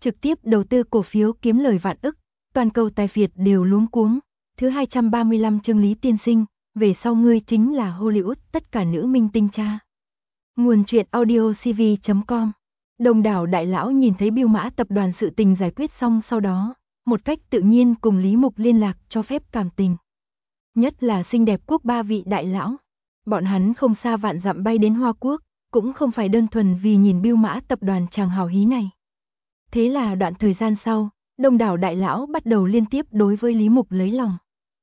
trực tiếp đầu tư cổ phiếu kiếm lời vạn ức, toàn cầu tài phiệt đều luống cuống. Thứ 235 chương Lý Tiên Sinh, về sau ngươi chính là Hollywood tất cả nữ minh tinh cha. Nguồn truyện audio cv.com. Đông đảo đại lão nhìn thấy Bưu Mã tập đoàn sự tình giải quyết xong sau đó, một cách tự nhiên cùng Lý Mục liên lạc cho phép cảm tình. Nhất là xinh đẹp quốc ba vị đại lão. Bọn hắn không xa vạn dặm bay đến Hoa Quốc, cũng không phải đơn thuần vì nhìn Bưu Mã tập đoàn chàng hào hí này. Thế là đoạn thời gian sau, đông đảo đại lão bắt đầu liên tiếp đối với Lý Mục lấy lòng.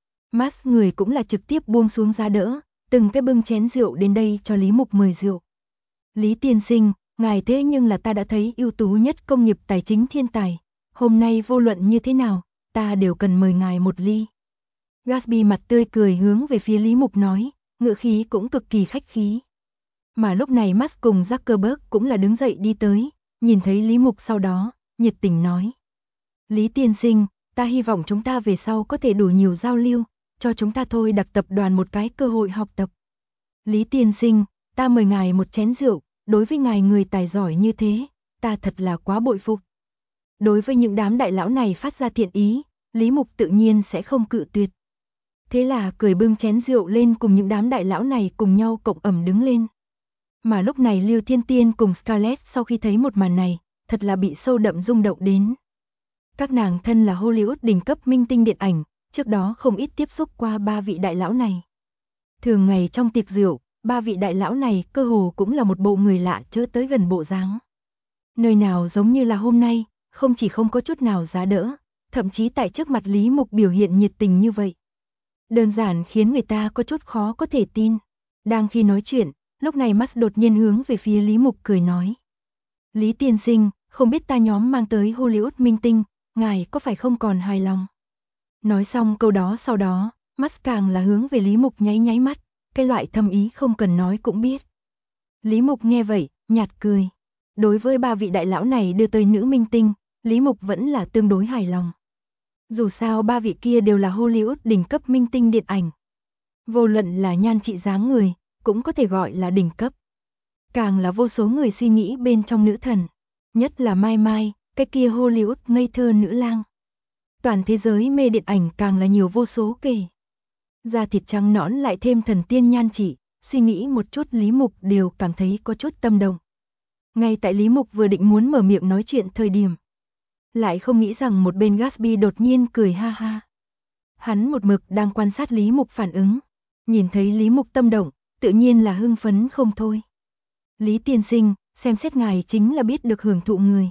Max người cũng là trực tiếp buông xuống giá đỡ, từng cái bưng chén rượu đến đây cho Lý Mục mời rượu. Lý tiên sinh, ngài thế nhưng là ta đã thấy ưu tú nhất công nghiệp tài chính thiên tài. Hôm nay vô luận như thế nào, ta đều cần mời ngài một ly. Gatsby mặt tươi cười hướng về phía Lý Mục nói, ngữ khí cũng cực kỳ khách khí. Mà lúc này Max cùng Zuckerberg cũng là đứng dậy đi tới, nhìn thấy Lý Mục sau đó, nhiệt tình nói. Lý tiên sinh, ta hy vọng chúng ta về sau có thể đủ nhiều giao lưu, cho chúng ta thôi đặc tập đoàn một cái cơ hội học tập. Lý tiên sinh, ta mời ngài một chén rượu, đối với ngài người tài giỏi như thế, ta thật là quá bội phục. Đối với những đám đại lão này phát ra thiện ý, Lý Mục tự nhiên sẽ không cự tuyệt. Thế là cười bưng chén rượu lên cùng những đám đại lão này cùng nhau cộng ẩm đứng lên. Mà lúc này Lưu Thiên Tiên cùng Scarlett sau khi thấy một màn này, thật là bị sâu đậm rung động đến. Các nàng thân là Hollywood đỉnh cấp minh tinh điện ảnh, trước đó không ít tiếp xúc qua ba vị đại lão này. Thường ngày trong tiệc rượu, ba vị đại lão này cơ hồ cũng là một bộ người lạ chớ tới gần bộ dáng. Nơi nào giống như là hôm nay, không chỉ không có chút nào giá đỡ, thậm chí tại trước mặt Lý Mục biểu hiện nhiệt tình như vậy. Đơn giản khiến người ta có chút khó có thể tin. Đang khi nói chuyện, lúc này Max đột nhiên hướng về phía Lý Mục cười nói. Lý tiên sinh, không biết ta nhóm mang tới Hollywood minh tinh, ngài có phải không còn hài lòng? Nói xong câu đó sau đó, Max càng là hướng về Lý Mục nháy nháy mắt, cái loại thâm ý không cần nói cũng biết. Lý Mục nghe vậy, nhạt cười. Đối với ba vị đại lão này đưa tới nữ minh tinh, Lý Mục vẫn là tương đối hài lòng. Dù sao ba vị kia đều là Hollywood đỉnh cấp minh tinh điện ảnh. Vô luận là nhan trị dáng người, cũng có thể gọi là đỉnh cấp. Càng là vô số người suy nghĩ bên trong nữ thần. Nhất là Mai Mai, cái kia Hollywood ngây thơ nữ lang. Toàn thế giới mê điện ảnh càng là nhiều vô số kể. Da thịt trắng nõn lại thêm thần tiên nhan trị, suy nghĩ một chút Lý Mục đều cảm thấy có chút tâm động. Ngay tại Lý Mục vừa định muốn mở miệng nói chuyện thời điểm, lại không nghĩ rằng một bên Gatsby đột nhiên cười ha ha. Hắn một mực đang quan sát Lý Mục phản ứng, nhìn thấy Lý Mục tâm động, tự nhiên là hưng phấn không thôi. Lý tiên sinh, xem xét ngài chính là biết được hưởng thụ người.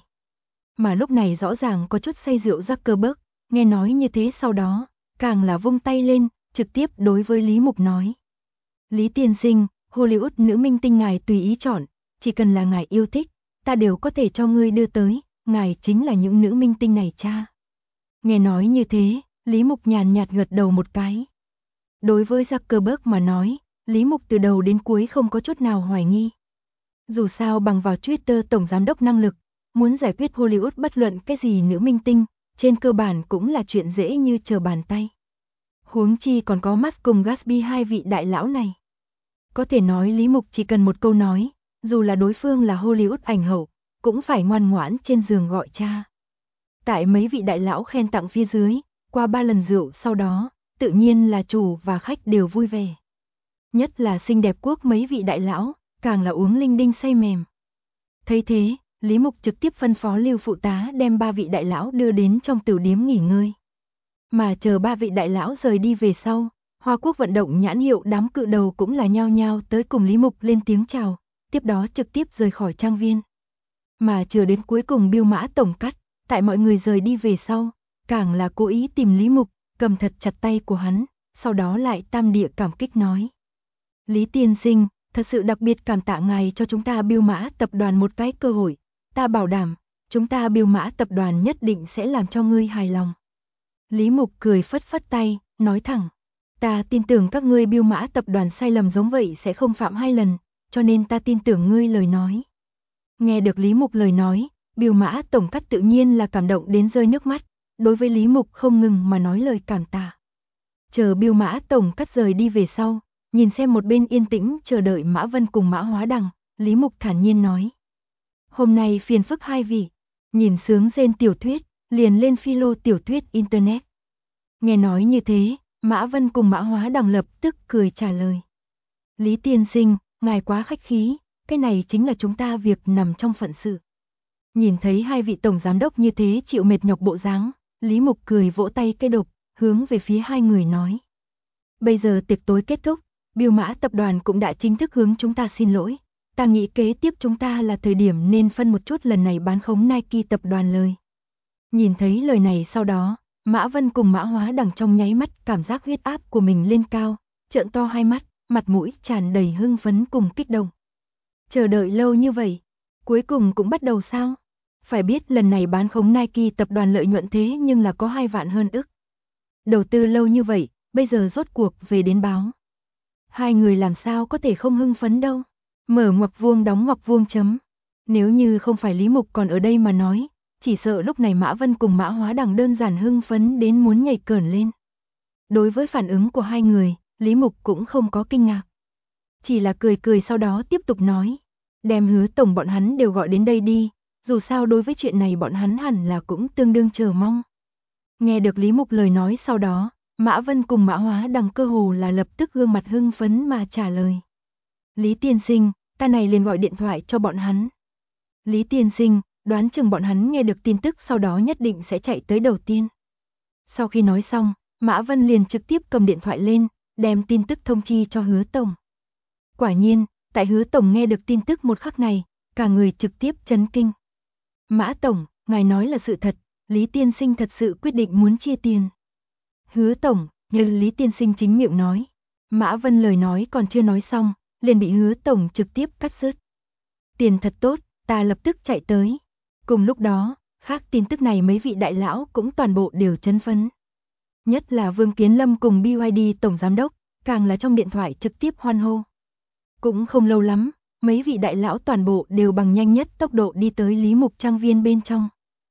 Mà lúc này rõ ràng có chút say rượu Zuckerberg, nghe nói như thế sau đó, càng là vung tay lên, trực tiếp đối với Lý Mục nói. Lý tiên sinh, Hollywood nữ minh tinh ngài tùy ý chọn, chỉ cần là ngài yêu thích, ta đều có thể cho ngươi đưa tới, ngài chính là những nữ minh tinh này cha. Nghe nói như thế, Lý Mục nhàn nhạt gật đầu một cái. Đối với Zuckerberg mà nói, Lý Mục từ đầu đến cuối không có chút nào hoài nghi. Dù sao bằng vào Twitter tổng giám đốc năng lực, muốn giải quyết Hollywood bất luận cái gì nữ minh tinh, trên cơ bản cũng là chuyện dễ như trở bàn tay. Huống chi còn có Max cùng Gatsby hai vị đại lão này. Có thể nói Lý Mục chỉ cần một câu nói, dù là đối phương là Hollywood ảnh hậu, cũng phải ngoan ngoãn trên giường gọi cha. Tại mấy vị đại lão khen tặng phía dưới, qua 3 lần rượu sau đó, tự nhiên là chủ và khách đều vui vẻ. Nhất là xinh đẹp quốc mấy vị đại lão, càng là uống linh đinh say mềm. Thấy thế, Lý Mục trực tiếp phân phó Lưu phụ tá đem 3 vị đại lão đưa đến trong tiểu điếm nghỉ ngơi. Mà chờ 3 vị đại lão rời đi về sau, Hoa Quốc vận động nhãn hiệu đám cự đầu cũng là nhao nhao tới cùng Lý Mục lên tiếng chào, tiếp đó trực tiếp rời khỏi trang viên. Mà chờ đến cuối cùng Bưu Mã tổng cắt, tại mọi người rời đi về sau, càng là cố ý tìm Lý Mục, cầm thật chặt tay của hắn, sau đó lại tam địa cảm kích nói. Lý tiên sinh, thật sự đặc biệt cảm tạ ngài cho chúng ta Bưu Mã tập đoàn một cái cơ hội, ta bảo đảm, chúng ta Bưu Mã tập đoàn nhất định sẽ làm cho ngươi hài lòng. Lý Mục cười phất phất tay, nói thẳng, ta tin tưởng các ngươi Bưu Mã tập đoàn sai lầm giống vậy sẽ không phạm 2 lần, cho nên ta tin tưởng ngươi lời nói. Nghe được Lý Mục lời nói, Bưu Mã tổng cắt tự nhiên là cảm động đến rơi nước mắt, đối với Lý Mục không ngừng mà nói lời cảm tạ. Chờ Bưu Mã tổng cắt rời đi về sau, nhìn xem một bên yên tĩnh chờ đợi Mã Vân cùng Mã Hóa Đằng, Lý Mục thản nhiên nói. Hôm nay phiền phức hai vị, Nhìn sướng rên tiểu thuyết, liền lên philo tiểu thuyết internet. Nghe nói như thế, Mã Vân cùng Mã Hóa Đằng lập tức cười trả lời. Lý tiên sinh, ngài quá khách khí, cái này chính là chúng ta việc nằm trong phận sự. Nhìn thấy hai vị tổng giám đốc như thế chịu mệt nhọc bộ dáng, Lý Mục cười vỗ tay cây độc, hướng về phía hai người nói. Bây giờ tiệc tối kết thúc, Biêu Mã tập đoàn cũng đã chính thức hướng chúng ta xin lỗi. Ta nghĩ kế tiếp chúng ta là thời điểm nên phân một chút lần này bán khống Nike tập đoàn lời. Nhìn thấy lời này sau đó, Mã Vân cùng Mã Hóa Đằng trong nháy mắt cảm giác huyết áp của mình lên cao, trợn to hai mắt, mặt mũi tràn đầy hưng phấn cùng kích động. Chờ đợi lâu như vậy, cuối cùng cũng bắt đầu sao? Phải biết lần này bán khống Nike tập đoàn lợi nhuận thế nhưng là có 2 vạn hơn ức. Đầu tư lâu như vậy, bây giờ rốt cuộc về đến báo. Hai người làm sao có thể không hưng phấn đâu. Mở ngoặc vuông đóng ngoặc vuông chấm. Nếu như không phải Lý Mục còn ở đây mà nói, chỉ sợ lúc này Mã Vân cùng Mã Hóa Đằng đơn giản hưng phấn đến muốn nhảy cởn lên. Đối với phản ứng của hai người, Lý Mục cũng không có kinh ngạc. Chỉ là cười cười sau đó tiếp tục nói. Đem Hứa tổng bọn hắn đều gọi đến đây đi, dù sao đối với chuyện này bọn hắn hẳn là cũng tương đương chờ mong. Nghe được Lý Mục lời nói sau đó, Mã Vân cùng Mã Hóa Đằng cơ hồ là lập tức gương mặt hưng phấn mà trả lời. Lý tiên sinh, ta này liền gọi điện thoại cho bọn hắn. Lý tiên sinh, đoán chừng bọn hắn nghe được tin tức sau đó nhất định sẽ chạy tới đầu tiên. Sau khi nói xong, Mã Vân liền trực tiếp cầm điện thoại lên, đem tin tức thông chi cho Hứa tổng. Quả nhiên, tại Hứa tổng nghe được tin tức một khắc này, cả người trực tiếp chấn kinh. Mã tổng, ngài nói là sự thật, Lý tiên sinh thật sự quyết định muốn chia tiền. Hứa tổng, như Lý tiên sinh chính miệng nói. Mã Vân lời nói còn chưa nói xong, liền bị Hứa tổng trực tiếp cắt dứt. Tiền thật tốt, ta lập tức chạy tới. Cùng lúc đó, khác tin tức này mấy vị đại lão cũng toàn bộ đều chấn phấn. Nhất là Vương Kiến Lâm cùng BYD tổng giám đốc, càng là trong điện thoại trực tiếp hoan hô. Cũng không lâu lắm, mấy vị đại lão toàn bộ đều bằng nhanh nhất tốc độ đi tới Lý Mục trang viên bên trong.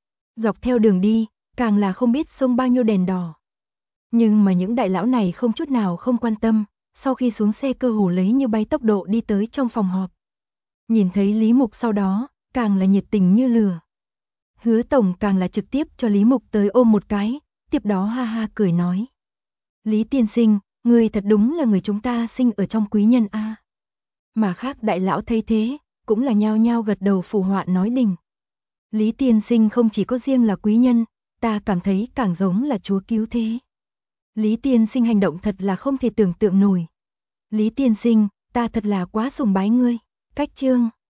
Dọc theo đường đi, càng là không biết xông bao nhiêu đèn đỏ. Nhưng mà những đại lão này không chút nào không quan tâm, sau khi xuống xe cơ hồ lấy như bay tốc độ đi tới trong phòng họp. Nhìn thấy Lý Mục sau đó, càng là nhiệt tình như lửa. Hứa tổng càng là trực tiếp cho Lý Mục tới ôm một cái, tiếp đó ha ha cười nói. Lý tiên sinh, người thật đúng là người chúng ta sinh ở trong quý nhân a. Mà khác đại lão thấy thế, cũng là nhao nhao gật đầu phù họa nói đình. Lý tiên sinh không chỉ có riêng là quý nhân, ta cảm thấy càng giống là chúa cứu thế. Lý tiên sinh hành động thật là không thể tưởng tượng nổi. Lý tiên sinh, ta thật là quá sùng bái ngươi. Cách chương